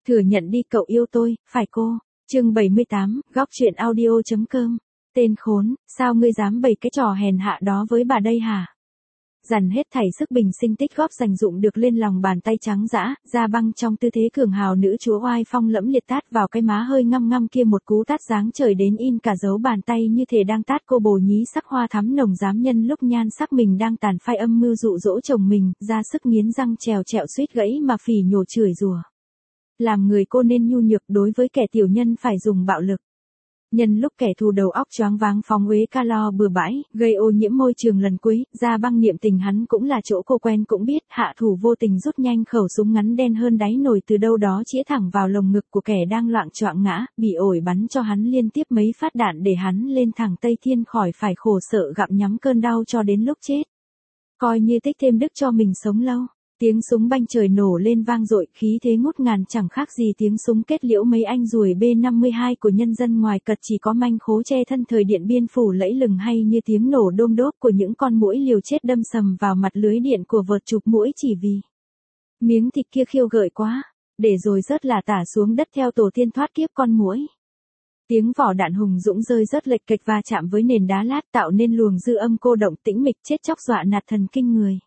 Thừa nhận đi cậu yêu tôi, phải cô. Chương 78, góc truyện audio.com. Tên khốn, sao ngươi dám bày cái trò hèn hạ đó với bà đây hả? Dằn hết thảy sức bình sinh tích góp dành dụng được lên lòng bàn tay trắng dã, Gia Băng trong tư thế cường hào nữ chúa oai phong lẫm liệt tát vào cái má hơi ngăm ngăm kia một cú tát dáng trời đến in cả dấu bàn tay như thể đang tát cô bồ nhí sắc hoa thắm nồng dám nhân lúc nhan sắc mình đang tàn phai âm mưu dụ dỗ chồng mình, ra sức nghiến răng trèo trẹo suýt gãy mà phỉ nhổ chửi rủa. Làm người cô nên nhu nhược, đối với kẻ tiểu nhân phải dùng bạo lực. Nhân lúc kẻ thù đầu óc choáng váng phóng uế calo bừa bãi, gây ô nhiễm môi trường lần cuối, Gia Băng niệm tình hắn cũng là chỗ cô quen cũng biết, hạ thủ vô tình rút nhanh khẩu súng ngắn đen hơn đáy nồi từ đâu đó chĩa thẳng vào lồng ngực của kẻ đang loạng choạng ngã, bị ổi bắn cho hắn liên tiếp mấy phát đạn để hắn lên thẳng Tây Thiên khỏi phải khổ sở gặm nhắm cơn đau cho đến lúc chết. Coi như tích thêm đức cho mình sống lâu. Tiếng súng banh trời nổ lên vang dội, khí thế ngút ngàn chẳng khác gì tiếng súng kết liễu mấy anh ruồi B-52 của nhân dân ngoài cật chỉ có manh khố che thân thời Điện Biên Phủ lẫy lừng hay như tiếng nổ đôm đốp của những con muỗi liều chết đâm sầm vào mặt lưới điện của vợt chụp muỗi chỉ vì miếng thịt kia khiêu gợi quá, để rồi rớt là tả xuống đất theo tổ tiên thoát kiếp con muỗi. Tiếng vỏ đạn hùng dũng rơi rớt lệch kệch va chạm với nền đá lát tạo nên luồng dư âm cô động tĩnh mịch chết chóc dọa nạt thần kinh người.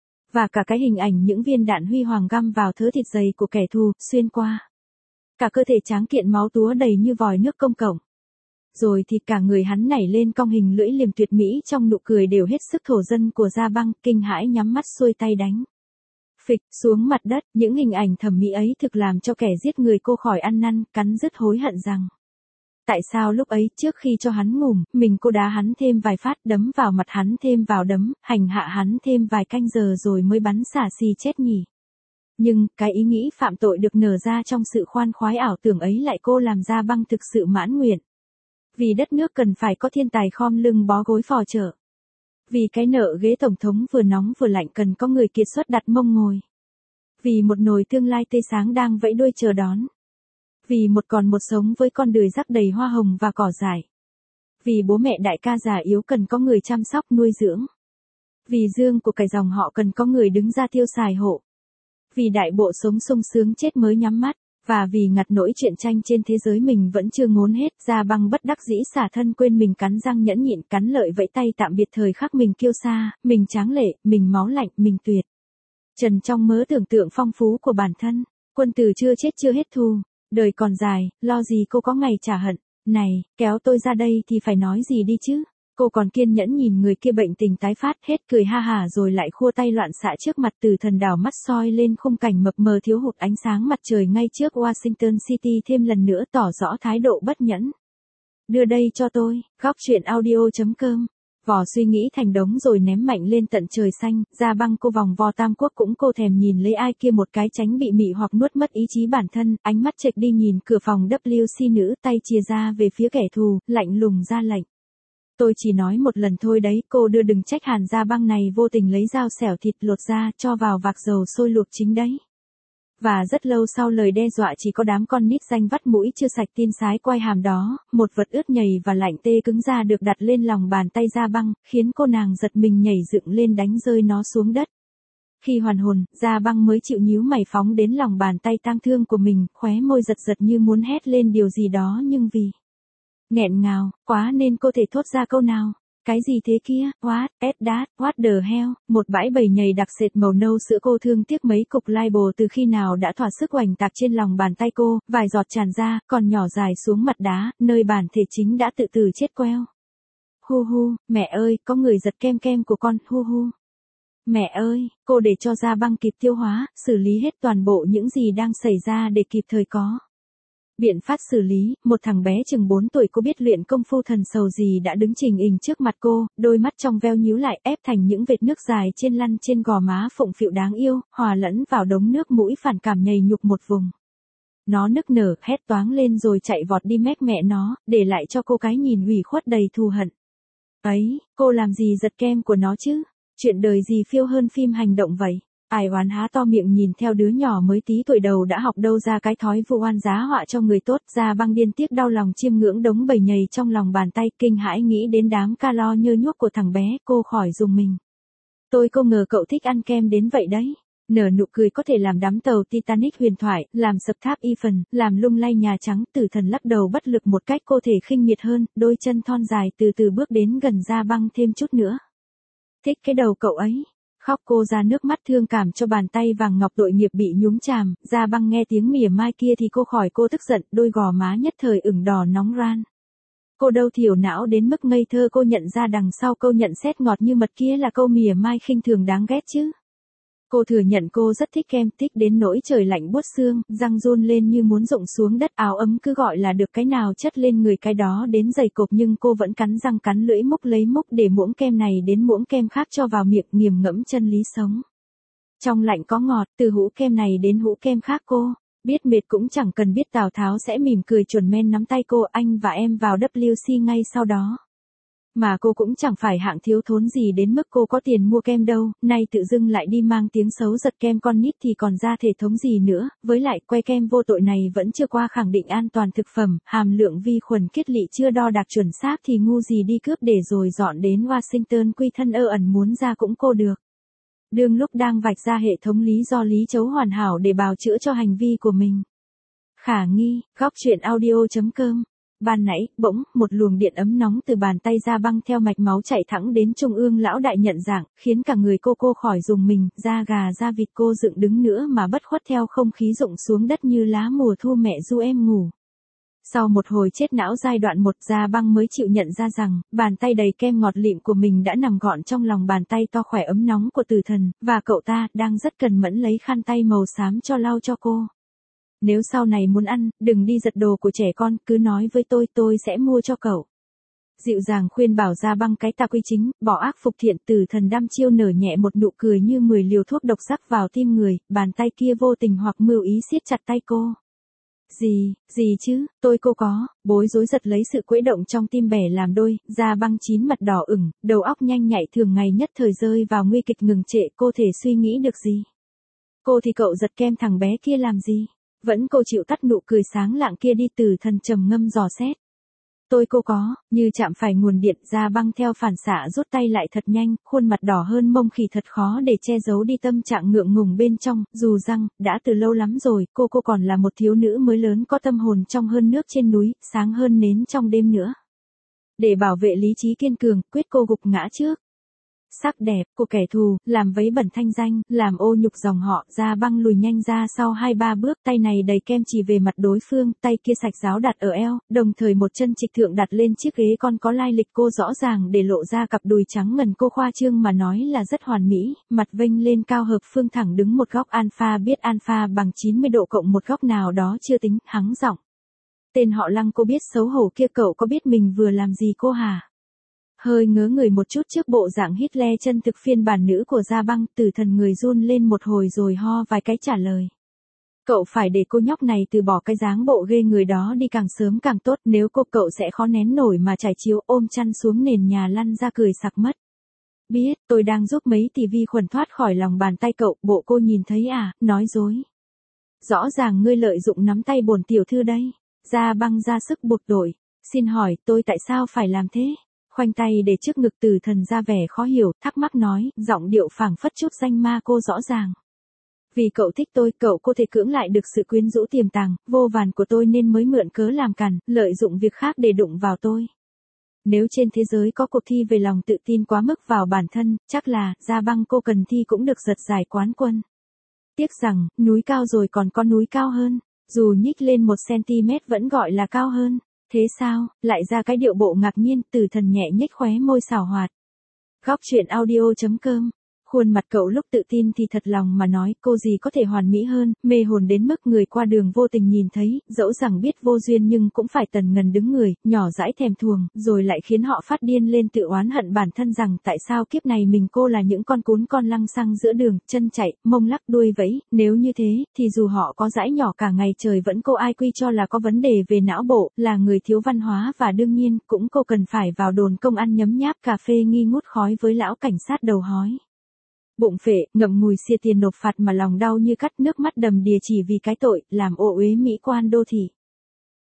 Và cả cái hình ảnh những viên đạn huy hoàng găm vào thớ thịt dày của kẻ thù, xuyên qua. Cả cơ thể tráng kiện máu túa đầy như vòi nước công cộng. Rồi thì cả người hắn nảy lên cong hình lưỡi liềm tuyệt mỹ trong nụ cười đều hết sức thổ dân của Gia Băng, kinh hãi nhắm mắt xuôi tay đánh. Phịch xuống mặt đất, những hình ảnh thẩm mỹ ấy thực làm cho kẻ giết người cô khỏi ăn năn, cắn rứt hối hận rằng. Tại sao lúc ấy trước khi cho hắn ngủm, mình cô đá hắn thêm vài phát, đấm vào mặt hắn thêm vào đấm, hành hạ hắn thêm vài canh giờ rồi mới bắn xả xì chết nhỉ. Nhưng, cái ý nghĩ phạm tội được nở ra trong sự khoan khoái ảo tưởng ấy lại cô làm Gia Băng thực sự mãn nguyện. Vì đất nước cần phải có thiên tài khom lưng bó gối phò trợ. Vì cái nợ ghế tổng thống vừa nóng vừa lạnh cần có người kiệt xuất đặt mông ngồi. Vì một nồi tương lai tươi sáng đang vẫy đuôi chờ đón. Vì một còn một sống với con đời rắc đầy hoa hồng và cỏ dại. Vì bố mẹ đại ca già yếu cần có người chăm sóc nuôi dưỡng. Vì dương của cải dòng họ cần có người đứng ra tiêu xài hộ. Vì đại bộ sống sung sướng chết mới nhắm mắt. Và vì ngặt nỗi chuyện tranh trên thế giới mình vẫn chưa ngốn hết, Gia Băng bất đắc dĩ xả thân quên mình cắn răng nhẫn nhịn cắn lợi vẫy tay tạm biệt thời khắc mình kiêu sa, mình tráng lệ, mình máu lạnh, mình tuyệt. Trần trong mớ tưởng tượng phong phú của bản thân, quân tử chưa chết chưa hết thù. Đời còn dài, lo gì cô có ngày trả hận. Này, kéo tôi ra đây thì phải nói gì đi chứ. Cô còn kiên nhẫn nhìn người kia bệnh tình tái phát hết cười ha hả rồi lại khua tay loạn xạ trước mặt từ thần đảo mắt soi lên khung cảnh mập mờ thiếu hụt ánh sáng mặt trời ngay trước Washington City thêm lần nữa tỏ rõ thái độ bất nhẫn. Đưa đây cho tôi, góc truyện audio.com. Vò suy nghĩ thành đống rồi ném mạnh lên tận trời xanh, Gia Băng cô vòng vo tam quốc cũng cô thèm nhìn lấy ai kia một cái tránh bị mị hoặc nuốt mất ý chí bản thân, ánh mắt chệch đi nhìn cửa phòng WC nữ tay chìa ra về phía kẻ thù, lạnh lùng ra lệnh. Tôi chỉ nói một lần thôi đấy, cô đưa đừng trách Hàn Gia Băng này vô tình lấy dao xẻo thịt lột ra cho vào vạc dầu sôi luộc chính đấy. Và rất lâu sau lời đe dọa chỉ có đám con nít danh vắt mũi chưa sạch tin sái quai hàm đó, một vật ướt nhầy và lạnh tê cứng ra được đặt lên lòng bàn tay Gia Băng, khiến cô nàng giật mình nhảy dựng lên đánh rơi nó xuống đất. Khi hoàn hồn, Gia Băng mới chịu nhíu mày phóng đến lòng bàn tay tang thương của mình, khóe môi giật giật như muốn hét lên điều gì đó nhưng vì nghẹn ngào quá nên cô thể thốt ra câu nào. Cái gì thế kia, what the hell, một bãi bầy nhầy đặc sệt màu nâu sữa cô thương tiếc mấy cục label từ khi nào đã thỏa sức oành tạc trên lòng bàn tay cô, vài giọt tràn ra, còn nhỏ dài xuống mặt đá, nơi bản thể chính đã tự tử chết queo. Hu hu, mẹ ơi, có người giật kem kem của con, hu hu. Mẹ ơi, cô để cho Gia Băng kịp tiêu hóa, xử lý hết toàn bộ những gì đang xảy ra để kịp thời có biện pháp xử lý. Một thằng bé chừng 4 tuổi cô biết luyện công phu thần sầu gì đã đứng trình hình trước mặt cô, đôi mắt trong veo nhíu lại ép thành những vệt nước dài trên lăn trên gò má phụng phịu đáng yêu, hòa lẫn vào đống nước mũi phản cảm nhầy nhục một vùng. Nó nức nở, hét toáng lên rồi chạy vọt đi mét mẹ nó, để lại cho cô cái nhìn ủy khuất đầy thù hận. Ấy, cô làm gì giật kem của nó chứ? Chuyện đời gì phiêu hơn phim hành động vậy? Ai oán há to miệng nhìn theo đứa nhỏ mới tí tuổi đầu đã học đâu ra cái thói vu oan giá họa cho người tốt. Gia Băng điên tiếc đau lòng chiêm ngưỡng đống bầy nhầy trong lòng bàn tay, kinh hãi nghĩ đến đám calo nhơ nhuốc của thằng bé, cô khỏi dùng mình. Tôi không ngờ cậu thích ăn kem đến vậy đấy. Nở nụ cười có thể làm đắm tàu Titanic huyền thoại, làm sập tháp Eiffel, làm lung lay Nhà Trắng. Tử thần lắc đầu bất lực một cách cô thể khinh miệt hơn, đôi chân thon dài từ từ bước đến gần Gia Băng thêm chút nữa. Thích cái đầu cậu ấy. Khóc cô ra nước mắt thương cảm cho bàn tay vàng ngọc tội nghiệp bị nhúng chàm. Gia Băng nghe tiếng mỉa mai kia thì cô tức giận, đôi gò má nhất thời ửng đỏ nóng ran. Cô đâu thiểu não đến mức ngây thơ cô nhận ra đằng sau câu nhận xét ngọt như mật kia là câu mỉa mai khinh thường đáng ghét chứ. Cô thừa nhận cô rất thích kem, thích đến nỗi trời lạnh buốt xương, răng run lên như muốn rụng xuống đất, áo ấm cứ gọi là được cái nào chất lên người cái đó đến dày cộp, nhưng cô vẫn cắn răng cắn lưỡi múc lấy múc để muỗng kem này đến muỗng kem khác cho vào miệng, nghiền ngẫm chân lý sống. Trong lạnh có ngọt, từ hũ kem này đến hũ kem khác cô. Biết mệt cũng chẳng cần biết Tào Tháo sẽ mỉm cười chuẩn men nắm tay cô, anh và em vào WC ngay sau đó. Mà cô cũng chẳng phải hạng thiếu thốn gì đến mức cô có tiền mua kem đâu, nay tự dưng lại đi mang tiếng xấu giật kem con nít thì còn ra thể thống gì nữa, với lại que kem vô tội này vẫn chưa qua khẳng định an toàn thực phẩm, hàm lượng vi khuẩn kết lị chưa đo đạc chuẩn xác thì ngu gì đi cướp để rồi dọn đến Washington quy thân ẩn muốn ra cũng cô được. Đương lúc đang vạch ra hệ thống lý do lý chấu hoàn hảo để bào chữa cho hành vi của mình. Khả nghi, góc truyện audio.com. Ban nãy, bỗng, một luồng điện ấm nóng từ bàn tay Gia Băng theo mạch máu chạy thẳng đến trung ương lão đại nhận dạng, khiến cả người cô khỏi rùng mình, da gà da vịt cô dựng đứng nữa mà bất khuất theo không khí rụng xuống đất như lá mùa thu mẹ ru em ngủ. Sau một hồi chết não giai đoạn 1, Gia Băng mới chịu nhận ra rằng, bàn tay đầy kem ngọt lịm của mình đã nằm gọn trong lòng bàn tay to khỏe ấm nóng của tử thần, và cậu ta đang rất cần mẫn lấy khăn tay màu xám cho lau cho cô. Nếu sau này muốn ăn, đừng đi giật đồ của trẻ con, cứ nói với tôi sẽ mua cho cậu. Dịu dàng khuyên bảo Gia Băng cái ta quy chính, bỏ ác phục thiện. Tử thần đăm chiêu nở nhẹ một nụ cười như 10 liều thuốc độc sắc vào tim người, bàn tay kia vô tình hoặc mưu ý siết chặt tay cô. Gì chứ, cô có, bối rối giật lấy sự quẫy động trong tim bẻ làm đôi, Gia Băng chín mặt đỏ ửng, đầu óc nhanh nhạy thường ngày nhất thời rơi vào nguy kịch ngừng trệ, cô thể suy nghĩ được gì. Cô thì cậu giật kem thằng bé kia làm gì? Vẫn cô chịu tắt nụ cười sáng lạng kia đi. Tử thần trầm ngâm dò xét. Cô có, như chạm phải nguồn điện. Gia Băng theo phản xạ rút tay lại thật nhanh, khuôn mặt đỏ hơn mông khỉ thật khó để che giấu đi tâm trạng ngượng ngùng bên trong, dù rằng, đã từ lâu lắm rồi, cô còn là một thiếu nữ mới lớn có tâm hồn trong hơn nước trên núi, sáng hơn nến trong đêm nữa. Để bảo vệ lý trí kiên cường, quyết cô gục ngã trước. Sắc đẹp của kẻ thù, làm vấy bẩn thanh danh, làm ô nhục dòng họ. Gia Băng lùi nhanh ra sau 2-3 bước, tay này đầy kem chỉ về mặt đối phương, tay kia sạch ráo đặt ở eo, đồng thời một chân trịch thượng đặt lên chiếc ghế con có lai lịch. Cô rõ ràng để lộ ra cặp đùi trắng ngần, cô khoa trương mà nói là rất hoàn mỹ, mặt vênh lên cao hợp phương thẳng đứng một góc alpha, biết alpha bằng 90 độ cộng một góc nào đó chưa tính, hắng giọng. Tên họ Lăng cô biết xấu hổ kia, cậu có biết mình vừa làm gì cô hả? Hơi ngớ người một chút trước bộ dạng Hitler chân thực phiên bản nữ của Gia Băng, tử thần người run lên một hồi rồi ho vài cái trả lời. Cậu phải để cô nhóc này từ bỏ cái dáng bộ ghê người đó đi càng sớm càng tốt, nếu cậu sẽ khó nén nổi mà trải chiếu ôm chăn xuống nền nhà lăn ra cười sặc mất. Biết, tôi đang giúp mấy tỷ vi khuẩn thoát khỏi lòng bàn tay cậu, bộ cô nhìn thấy à, nói dối. Rõ ràng ngươi lợi dụng nắm tay bổn tiểu thư đây. Gia Băng ra sức buộc tội. Xin hỏi, tôi tại sao phải làm thế? Khoanh tay để trước ngực. Tử thần ra vẻ khó hiểu, thắc mắc nói, giọng điệu phảng phất chút danh ma cô rõ ràng. Vì cậu thích tôi, cậu có thể cưỡng lại được sự quyến rũ tiềm tàng, vô vàn của tôi nên mới mượn cớ làm càn, lợi dụng việc khác để đụng vào tôi. Nếu trên thế giới có cuộc thi về lòng tự tin quá mức vào bản thân, chắc là, Gia Băng cô cần thi cũng được giật giải quán quân. Tiếc rằng, núi cao rồi còn có núi cao hơn, dù nhích lên 1cm vẫn gọi là cao hơn. Thế sao, lại ra cái điệu bộ ngạc nhiên. Tử thần nhẹ nhếch khóe môi xảo hoạt. Góc truyện audio.com. Khuôn mặt cậu lúc tự tin thì thật lòng mà nói, cô gì có thể hoàn mỹ hơn, mê hồn đến mức người qua đường vô tình nhìn thấy, dẫu rằng biết vô duyên nhưng cũng phải tần ngần đứng người, nhỏ dãi thèm thuồng, rồi lại khiến họ phát điên lên tự oán hận bản thân rằng tại sao kiếp này mình cô là những con cún con lăng xăng giữa đường, chân chạy, mông lắc đuôi vẫy, nếu như thế, thì dù họ có dãi nhỏ cả ngày trời vẫn cô ai quy cho là có vấn đề về não bộ, là người thiếu văn hóa và đương nhiên, cũng cô cần phải vào đồn công an nhấm nháp cà phê nghi ngút khói với lão cảnh sát đầu hói. Bụng phệ, ngậm ngùi xia tiền nộp phạt mà lòng đau như cắt, nước mắt đầm đìa chỉ vì cái tội, làm ô uế mỹ quan đô thị.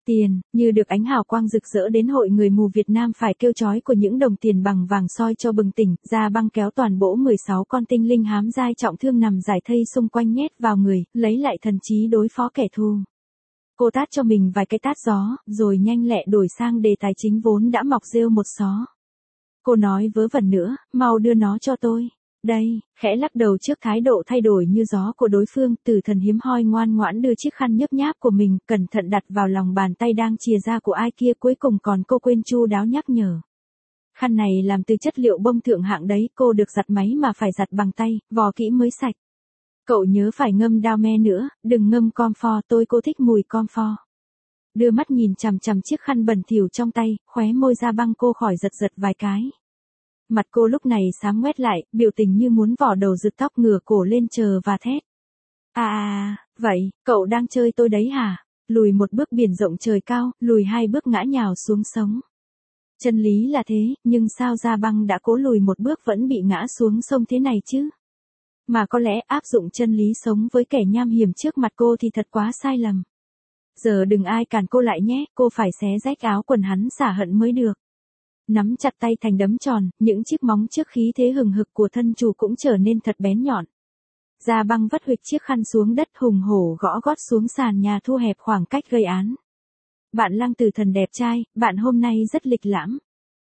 Tiền, như được ánh hào quang rực rỡ đến hội người mù Việt Nam phải kêu chói của những đồng tiền bằng vàng soi cho bừng tỉnh, Gia Băng kéo toàn bộ 16 con tinh linh hám dai trọng thương nằm rải thây xung quanh nhét vào người, lấy lại thần trí đối phó kẻ thù. Cô tát cho mình vài cái tát gió, rồi nhanh lẹ đổi sang đề tài chính vốn đã mọc rêu một xó. Cô nói vớ vẩn nữa, mau đưa nó cho tôi. Đây, khẽ lắc đầu trước thái độ thay đổi như gió của đối phương, Tử Thần hiếm hoi ngoan ngoãn đưa chiếc khăn nhấp nháp của mình, cẩn thận đặt vào lòng bàn tay đang chìa ra của ai kia, cuối cùng còn cô quên chu đáo nhắc nhở. Khăn này làm từ chất liệu bông thượng hạng đấy, cô được giặt máy mà phải giặt bằng tay, vò kỹ mới sạch. Cậu nhớ phải ngâm đao me nữa, đừng ngâm comfort, cô thích mùi comfort. Đưa mắt nhìn chằm chằm chiếc khăn bẩn thỉu trong tay, khóe môi Gia Băng cô khỏi giật giật vài cái. Mặt cô lúc này xám ngoét lại, biểu tình như muốn vò đầu rực tóc, ngửa cổ lên chờ và thét. Vậy, cậu đang chơi tôi đấy hả? Lùi một bước biển rộng trời cao, lùi hai bước ngã nhào xuống sống. Chân lý là thế, nhưng sao Gia Băng đã cố lùi một bước vẫn bị ngã xuống sông thế này chứ? Mà có lẽ áp dụng chân lý sống với kẻ nham hiểm trước mặt cô thì thật quá sai lầm. Giờ đừng ai cản cô lại nhé, cô phải xé rách áo quần hắn xả hận mới được. Nắm chặt tay thành đấm tròn, những chiếc móng trước khí thế hừng hực của thân chủ cũng trở nên thật bén nhọn. Gia Băng vất huỵch chiếc khăn xuống đất, hùng hổ gõ gót xuống sàn nhà thu hẹp khoảng cách gây án. Bạn Lăng Tử Thần đẹp trai, bạn hôm nay rất lịch lãm.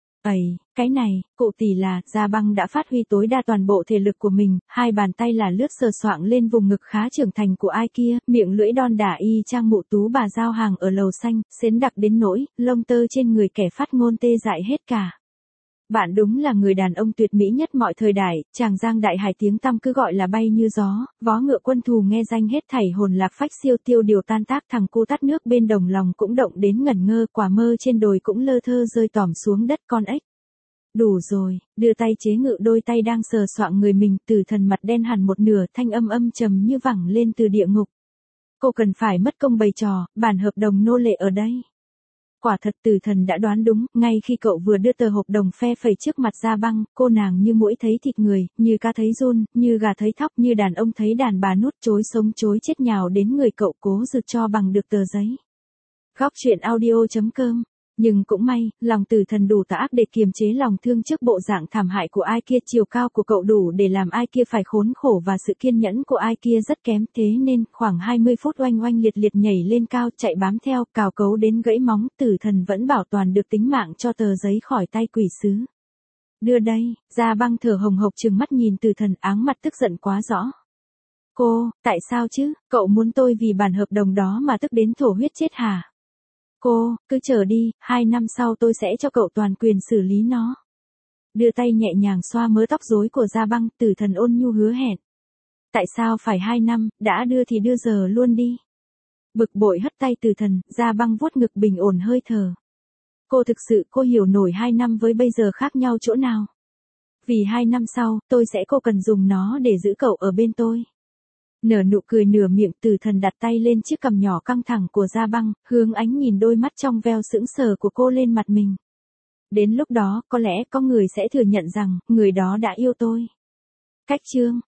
Cái này, cụ tỷ là, Gia Băng đã phát huy tối đa toàn bộ thể lực của mình, hai bàn tay là lướt sờ soạng lên vùng ngực khá trưởng thành của ai kia, miệng lưỡi đon đả y chang mụ tú bà giao hàng ở lầu xanh, xến đặc đến nỗi, lông tơ trên người kẻ phát ngôn tê dại hết cả. Bạn đúng là người đàn ông tuyệt mỹ nhất mọi thời đại, chàng Giang Đại Hải tiếng tăm cứ gọi là bay như gió, vó ngựa quân thù nghe danh hết thảy hồn lạc phách siêu tiêu điều tan tác, thằng cu tát nước bên đồng lòng cũng động đến ngẩn ngơ, quả mơ trên đồi cũng lơ thơ rơi tỏm xuống đất con ếch. Đủ rồi, đưa tay chế ngự đôi tay đang sờ soạng người mình, Tử Thần mặt đen hẳn một nửa, thanh âm trầm như vẳng lên từ địa ngục. Cô cần phải mất công bày trò, bản hợp đồng nô lệ ở đây. Quả thật Tử Thần đã đoán đúng, ngay khi cậu vừa đưa tờ hợp đồng phe phẩy trước mặt Gia Băng, cô nàng như muỗi thấy thịt người, như cá thấy giun, như gà thấy thóc, như đàn ông thấy đàn bà nút, chối sống chối chết nhào đến người cậu cố rượt cho bằng được tờ giấy. Góc truyện audio.com. Nhưng cũng may, lòng Tử Thần đủ tà ác để kiềm chế lòng thương trước bộ dạng thảm hại của ai kia, chiều cao của cậu đủ để làm ai kia phải khốn khổ và sự kiên nhẫn của ai kia rất kém, thế nên khoảng 20 phút oanh oanh liệt liệt nhảy lên cao chạy bám theo, cào cấu đến gãy móng, Tử Thần vẫn bảo toàn được tính mạng cho tờ giấy khỏi tay quỷ sứ. Đưa đây, Gia Băng thở hồng hộc trừng mắt nhìn Tử Thần, áng mặt tức giận quá rõ. Tại sao chứ, cậu muốn tôi vì bản hợp đồng đó mà tức đến thổ huyết chết hả? Cứ chờ đi, 2 năm sau tôi sẽ cho cậu toàn quyền xử lý nó. Đưa tay nhẹ nhàng xoa mớ tóc rối của Gia Băng, Tử Thần ôn nhu hứa hẹn. Tại sao phải 2 năm, đã đưa thì đưa giờ luôn đi. Bực bội hất tay Tử Thần, Gia Băng vuốt ngực bình ổn hơi thở. Thực sự cô hiểu nổi 2 năm với bây giờ khác nhau chỗ nào. Vì 2 năm sau, cô cần dùng nó để giữ cậu ở bên tôi. Nở nụ cười nửa miệng, Tử Thần đặt tay lên chiếc cằm nhỏ căng thẳng của Gia Băng, hướng ánh nhìn đôi mắt trong veo sững sờ của cô lên mặt mình. Đến lúc đó, có lẽ có người sẽ thừa nhận rằng, người đó đã yêu tôi. Cách chương